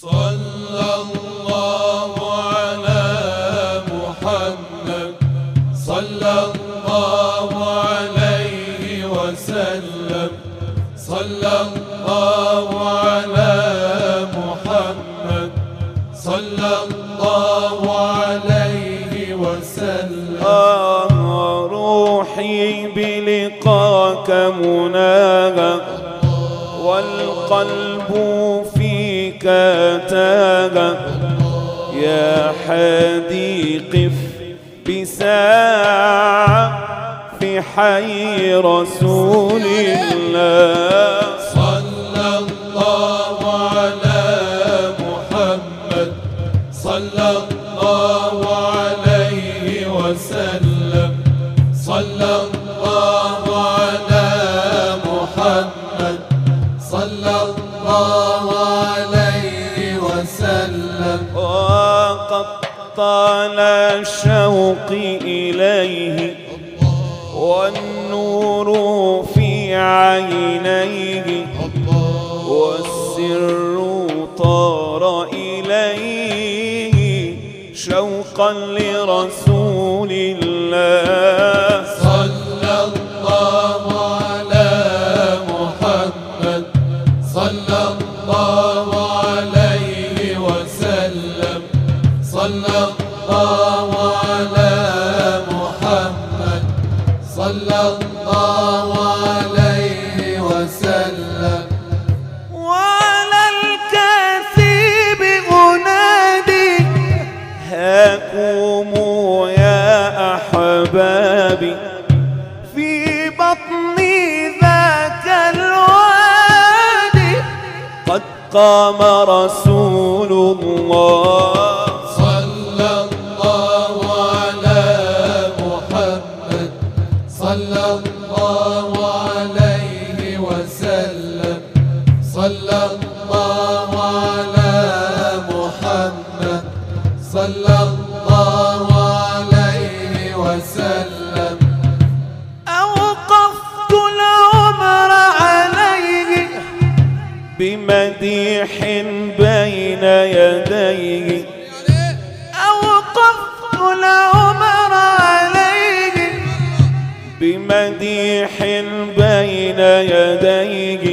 صلى الله على محمد صلى الله عليه وسلم صلى الله على محمد صلى الله عليه وسلم. روحي بلقاك مناها والقلب فيك تاها يا حادي قف بساعة في حي رسول الله. صلى الله على محمد صلى الله عليه وسلم صلى الله على محمد صلى الله عليه وسلم. وقد طال شوقي إليه والنور في عينيه والسر طار إليه شوقا لرسول الله. صلى الله على محمد صلى الله عليه وسلم صلى الله على محمد صلى الله عليه وسلم. وعلى الكثيب أنادي هاكم يا أحبابي في بطني ذاك الوادي قد قام رسول الله. صلى الله على محمد صلى الله عليه وسلم صلى الله على محمد صلى الله عليه وسلم. أوقفت العمر عليه بمديح بين يديه أوقفت العمر عليه بمديح بين يديه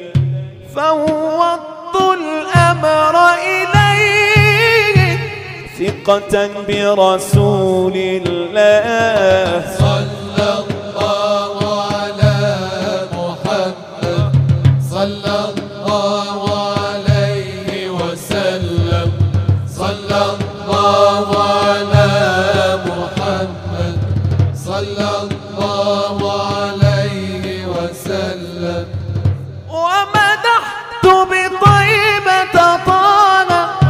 فوضت الأمر إليه ثقة برسول الله. صلى الله على محمد صلى الله عليه وسلم صلى الله على محمد صلى الله عليه وسلم. ومدحت بطيبة طه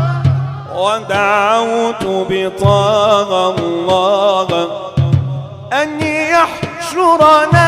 ودعوت بطه الله أن يحشرنا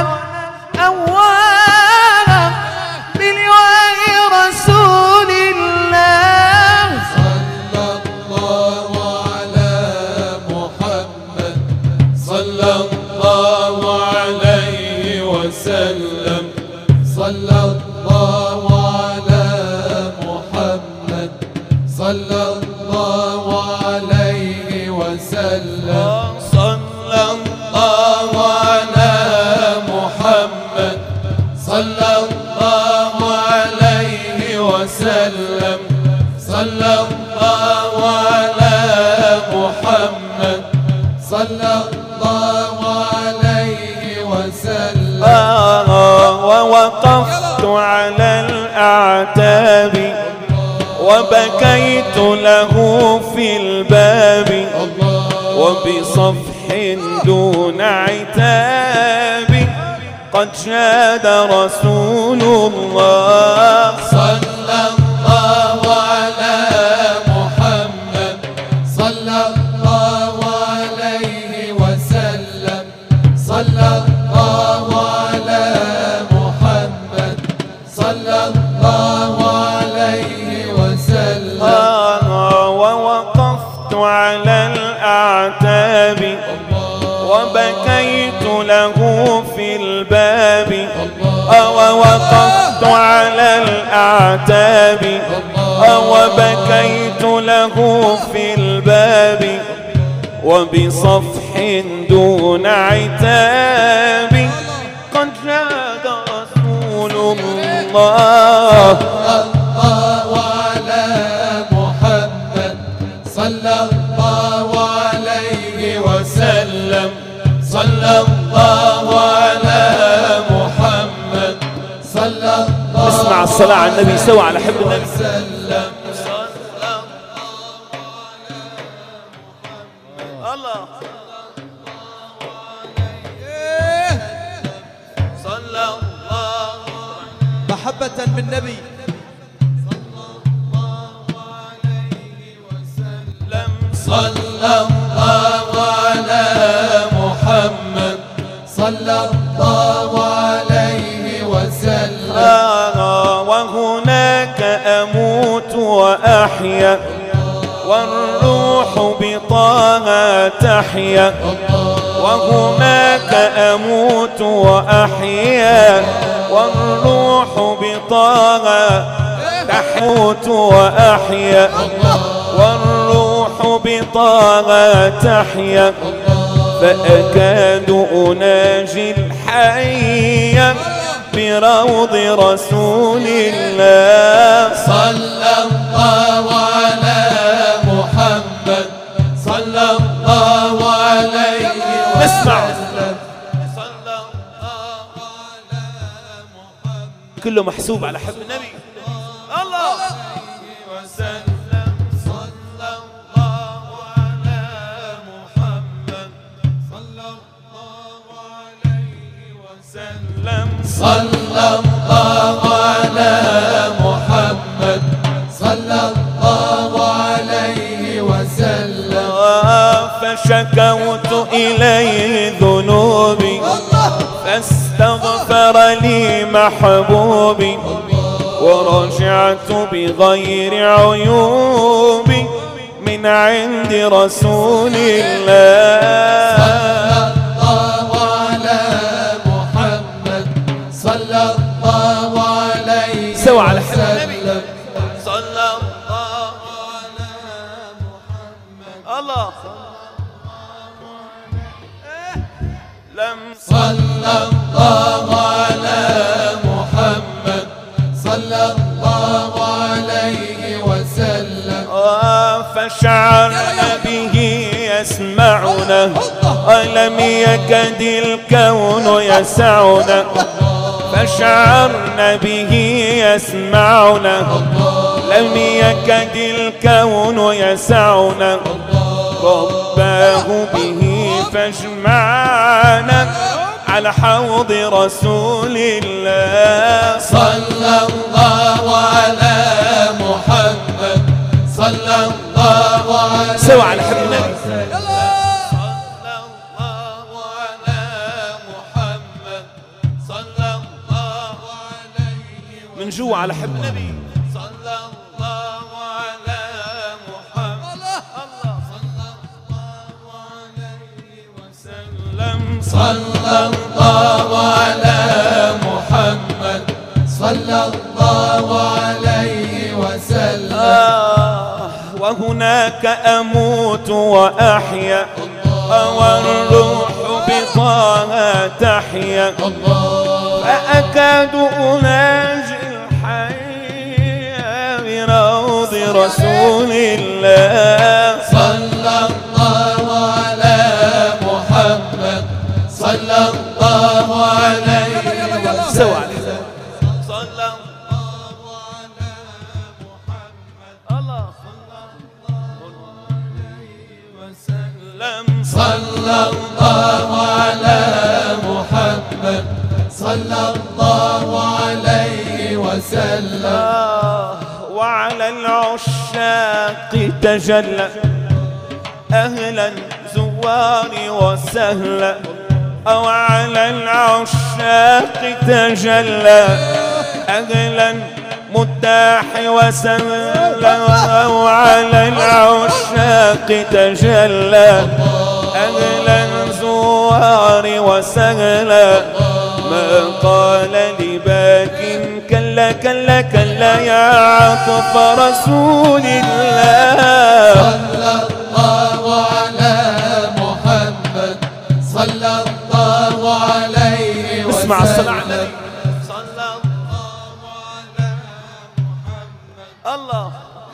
أولا بلواء رسول الله. صلى الله على محمد صلى الله عليه وسلم صلى الله على محمد صلى الله عليه وسلم. صلى الله على محمد صلى الله عليه وسلم صلى الله على محمد صلى الله عليه وسلم. ووقفت على الأعتاب وبكيت له في الباب وبصفح دون عتاب قد شاد رسول الله. صلى الله على محمد صلى الله عليه وسلم صلى الله على محمد صلى الله عليه وسلم. ووقفت على الأعتاب وبكيت له في الباب ووقفت على الأعتاب وبكيت بكيت له في الباب وبصفح دون عتاب قد جاد رسول الله على محمد صلى الله عليه وسلم صلى الله على محمد صلى الله اسمع الصلاة على النبي سوا على حب النبي وسلم الله صلى الله محبة بالنبي صلى الله على محمد صلى الله عليه وسلم وهناك أموت وأحيا والروح بطه تحيا وهناك أموت وأحيا والروح بطه تحوت وأحيا والروح بطه تحيا فأكاد أناجي الحي بروض رسول الله صلى الله على محمد صلى الله عليه اسمع وسلم كله محسوب على حب النبي الله وسلم صلى الله على محمد صلى الله عليه وسلم صلى الله على محمد صلى الله عليه وسلم فشكوت إليه ذنوبي فاستغفر لي محبوبي ورجعت بغير عيوبي من عند رسول الله صلى الله على محمد صلى الله عليه سوا على حب النبي وسلم صلى الله الله لم صلى الله على محمد صلى الله عليه وسلم فشعرنا به يسمعنا ولم يكد الكون يسعنا فشعرنا به يسمعنا لم يكد الكون يسعنا رباه به فاجمعنا على حوض رسول الله صلى الله على محمد صلى الله عليه سوا على حب النبي صلى الله على محمد صلى الله عليه من جوا على حب النبي صلى الله على محمد الله صلى الله عليه وسلم صلى الله على محمد صلى الله عليه وسلم وهناك أموت وأحيا والروح بطه تحيا فأكاد أناجي الحي بروض رسول الله صلى الله على محمد صلى الله عليه وسلم سوا عليه صلى الله على محمد الله وسلم صلى الله على محمد صلى الله عليه وسلم وعلى العشاق تجلى أهلا زوار وسهلا أو على العشاق تجلى أهلا متاح وسهلا أو على العشاق تجلى أهلا زوار وسهلا ما قال لباك كلا كلا كلا جل يا عطف رسول الله. صلى الله على محمد صلى الله عليه وسلم. اسمع الصلاة على النبي. صلى الله على محمد. الله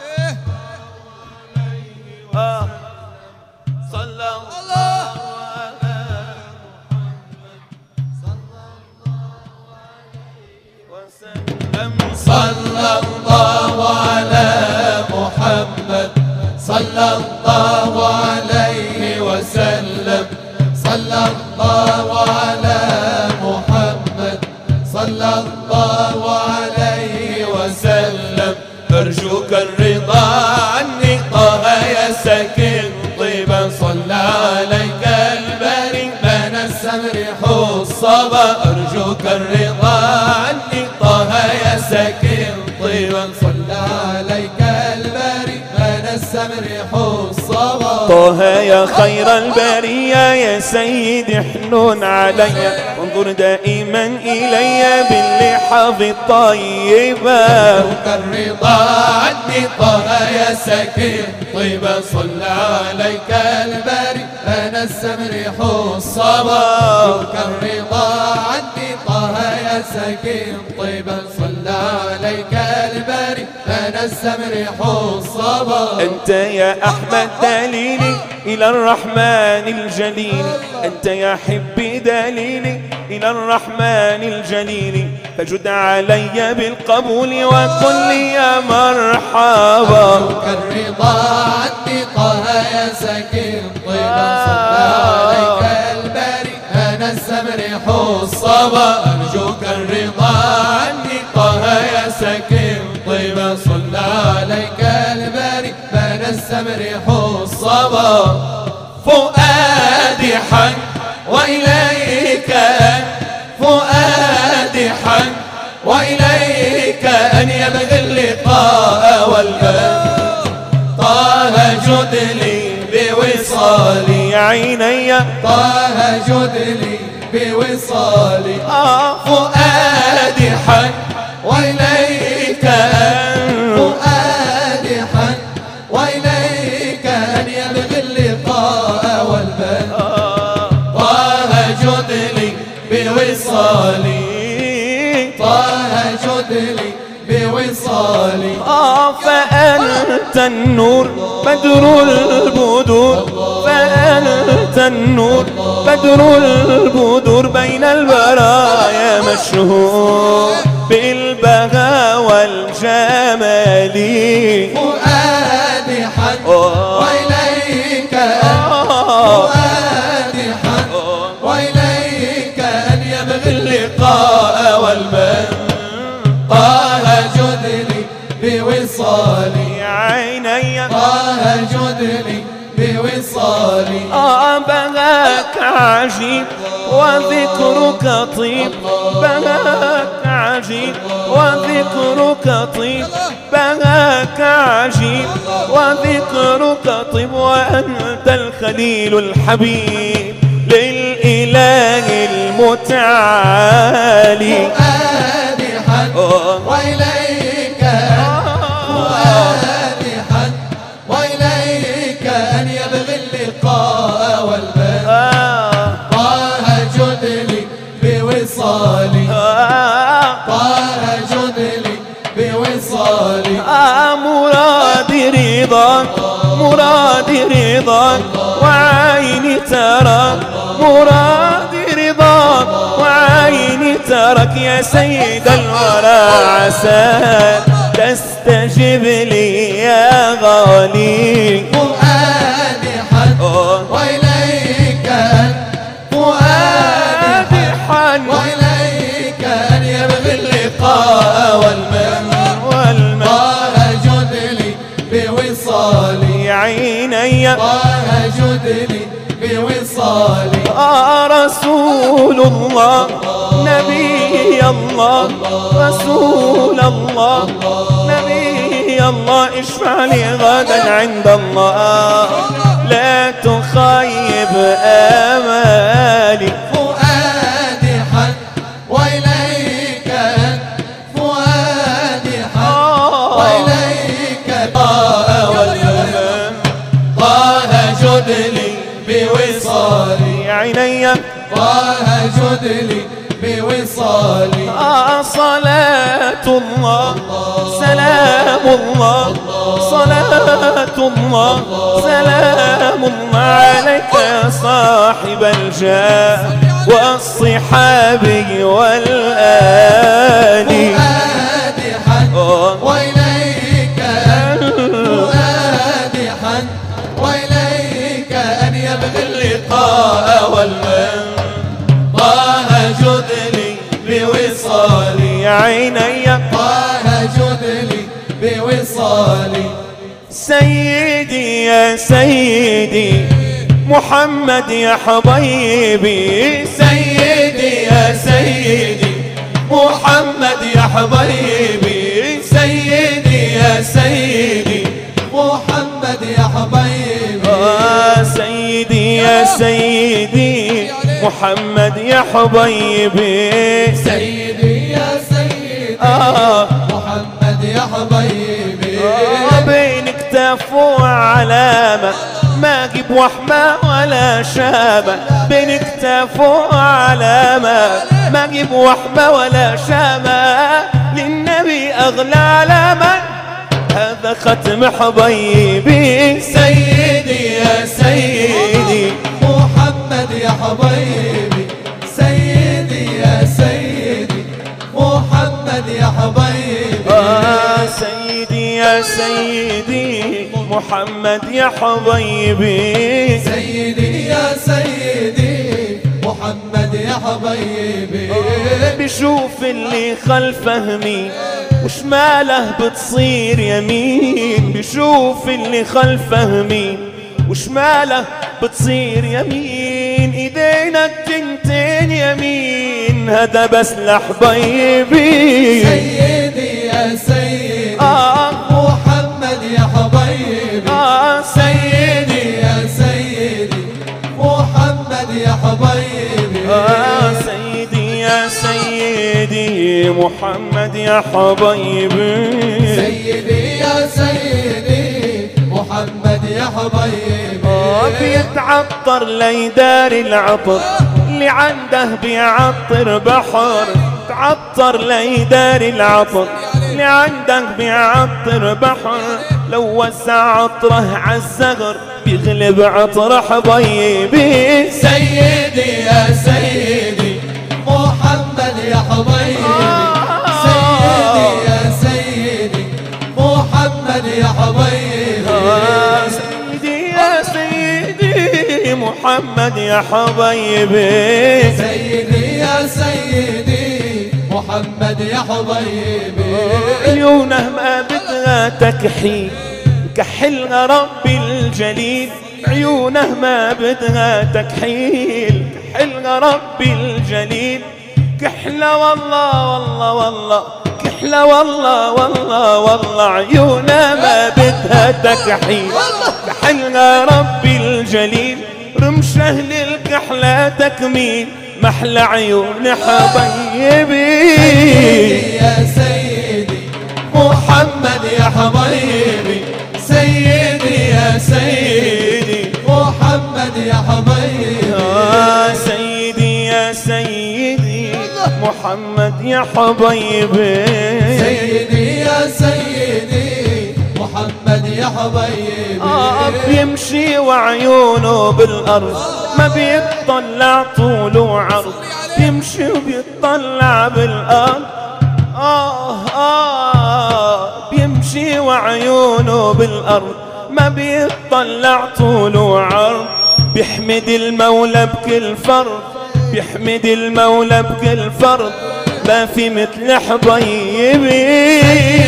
صلى الله على محمد صلى الله عليه وسلم. صلى الله على محمد صلى الله عليه وسلم. صلى الله على محمد صلى الله عليه وسلم. أرجوك الرضا عني طه يا سكن طيبا صلى عليك الباري من السمر الصبا. أرجوك الرضا عني طه يا سكن طيبا صلى عليك الباري من السمر الصبا. طه يا خير البرية يا سيدي حنون علي وانظر دائما إلي باللحظ الطيبة. أرجوك الرضا عني طه يا سكين طيبا صلى عليك الباري من السمر الصبا. أرجوك الرضا عني طه يا سكين طيبا صلى عليك الباري من السمر الصبا. أنت يا أحمد دليلي إلى الرحمن الجليل. أنت يا حبي دليلي إلى الرحمن الجليل. فجد علي بالقبول وقل لي يا مرحبا. أرجوك الرضا عني طه يا سكين طيبا صلى عليك الباري من السمر الصبا. أرجوك الرضا عني طه يا سكين طيبا صلى عليك الباري من السمر الصبا. فؤادي حن وإليك أن فؤادي حن وإليك أن يبغي اللقاء والبان. طه جد لي بوصالي عيني طه جد لي بوصالي. فؤادي حن وإليك أن فؤادي حن وإليك أن يبغي اللقاء والبان. طه جد لي بوصالي طه جد لي بوصالي. فأنت النور بدر البدور. فأنت النور بدر البدور بين البرايا مشهور بالبهاء والجمال. فؤادي حن وإليك فؤادي حن وإليك أن يبغي اللقاء والبان. طه جد لي بوصالي عيني طه جد لي بوصالي. بهاك عجيب وذكرك طيب. بهاك عجيب وذكرك طيب. بهاك عجيب وذكرك طيب. وأنت الخليل الحبيب للإله المتعالي. فؤادي حن وإليك فؤادي حن وإليك أن يبغي اللقاء والبان. طه جد لي بوصالي طه جد لي بوصالي. مرادي رضاك مرادي رضاك وعيني تراك. مرادي رضاك وعيني تراك يا سيد الورى عساك تستجب لي يا غالي. فؤادي حن وإليك أن فؤادي حن وإليك أن يبغي اللقاء والمن. طه جد لي بوصالي عيني طه جد لي بوصالي. رسول الله نبي الله رسول الله نبي الله اشفع لي غدا عند الله لا تخيب آمالي. فؤادي حن وإليك أن فؤادي حن عيني طه جد لي بوصالي. صلاة الله سلام الله صلاة الله سلام الله عليك يا صاحب الجاه والصحاب والآل. فؤادي حن وإليك فؤادي حن وإليك أن يبغي اللقاء والمن. طه جد لي بوصالي يا عيني طه جد لي بوصالي. سيدي يا سيدي محمد يا حبيبي سيدي يا سيدي محمد يا حبيبي. سيدي يا سيدي محمد يا حبيبي. سيدي يا سيدي محمد يا حبيبي. سيدي يا سيدي محمد يا حبيبي. بين كتاف وعلامة ما جيب وحمة ولا شامة. بين كتاف وعلامة ما جيب وحمة ولا شامة. للنبي أغلى علامة هذا ختم حبيبي. سيدي يا سيدي محمد يا حبيبي. سيدي يا سيدي محمد يا حبيبي. سيدي يا سيدي محمد يا حبيبي. سيدي يا سيدي محمد يا حبيبي. بشوف اللي خلفه مين وشماله بتصير يمين. بشوف اللي خلفه مين وشماله بتصير يمين. ايدينا التنتين يمين هذا بس لحبيبي. سيدي يا سيدي محمد يا حبيبي. سيدي يا سيدي محمد يا حبيبي. سيدي يا سيدي محمد يا حبيبي. سيدي يا سيدي محمد يا حبيبي. بيتعطر ليدار العطر اللي عنده بيعطر بحر. تعطر ليدار العطر اللي عندك بيعطر بحر. لو وسع عطره عالزغر بيغلب عطر حبيبي. سيدي يا سيدي محمد يا حبيبي. سيدي يا سيدي محمد يا حبيبي. سيدي يا سيدي محمد يا حبيبي. سيدي يا سيدي محمد يا حبيبي. عيونه ما بدها تكحيل كحلها ربي الجليل. عيونه ما بدها تكحيل كحلها ربي الجليل. كحلة والله والله والله كحلة والله والله والله. عيونه ما بدها تكحيل كحلها ربي الجليل. رمش أهل الكحلة تكميل محلى عيون حبيبي. سيدي يا سيدي محمد يا حبيبي. سيدي يا سيدي محمد يا حبيبي. سيدي يا سيدي محمد يا حبيبي. سيدي يا سيدي محمد يا حبيبي. بيمشي وعيونه بالأرض ما بيطلع طول وعرض. بيمشي وبيطلع بالأرض. بيمشي وعيونه بالأرض ما بيطلع طول وعرض. بيحمد المولى بكل فرض بيحمد المولى بكل فرض. ما في مثل حبيبي.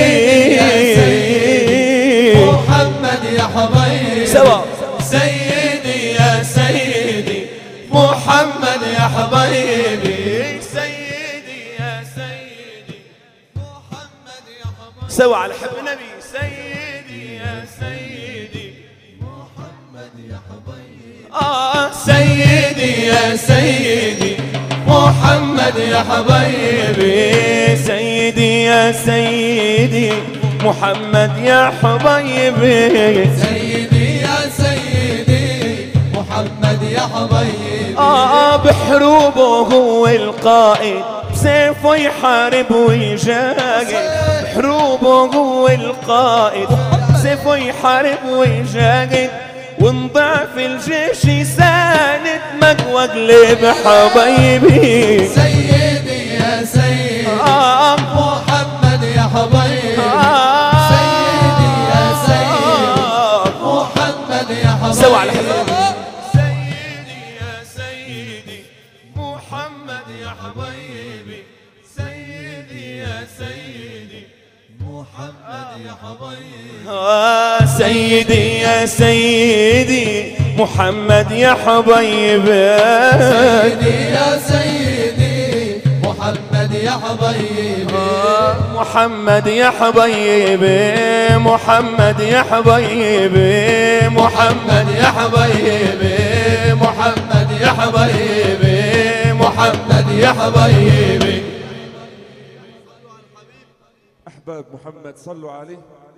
محمد يا حبيبي. سوا سيدي يا سيدي محمد يا حبيبي. سيدي يا سيدي محمد يا حبيبي. سوا على حب النبي. سيدي يا سيدي محمد يا حبيبي. سيدي يا سيدي محمد يا حبيبي. سيدي يا سيدي محمد يا حبيبي. سيدي يا سيدي محمد يا حبيبي. بحروبه هو القائد بسيفه يحارب ويجاهد بحروبه هو القائد بسيفه يحارب ويجاهد ونضعف الجيش يساند مقوى قلب حبايبي سيدي يا سيدي محمد يا حبيبي سيدي يا سيدي محمد يا حبيبي سوا على حبيبي سيدي يا سيدي محمد يا حبيبي سيدي يا سيدي محمد يا حبيبي سيدي يا سيدي محمد يا حبيبي سيدي يا سيدي محمد يا حبيبي محمد يا حبيبي محمد يا حبيبي محمد يا حبيبي محمد يا حبيبي محمد يا حبيبي أحباب محمد صلوا عليه.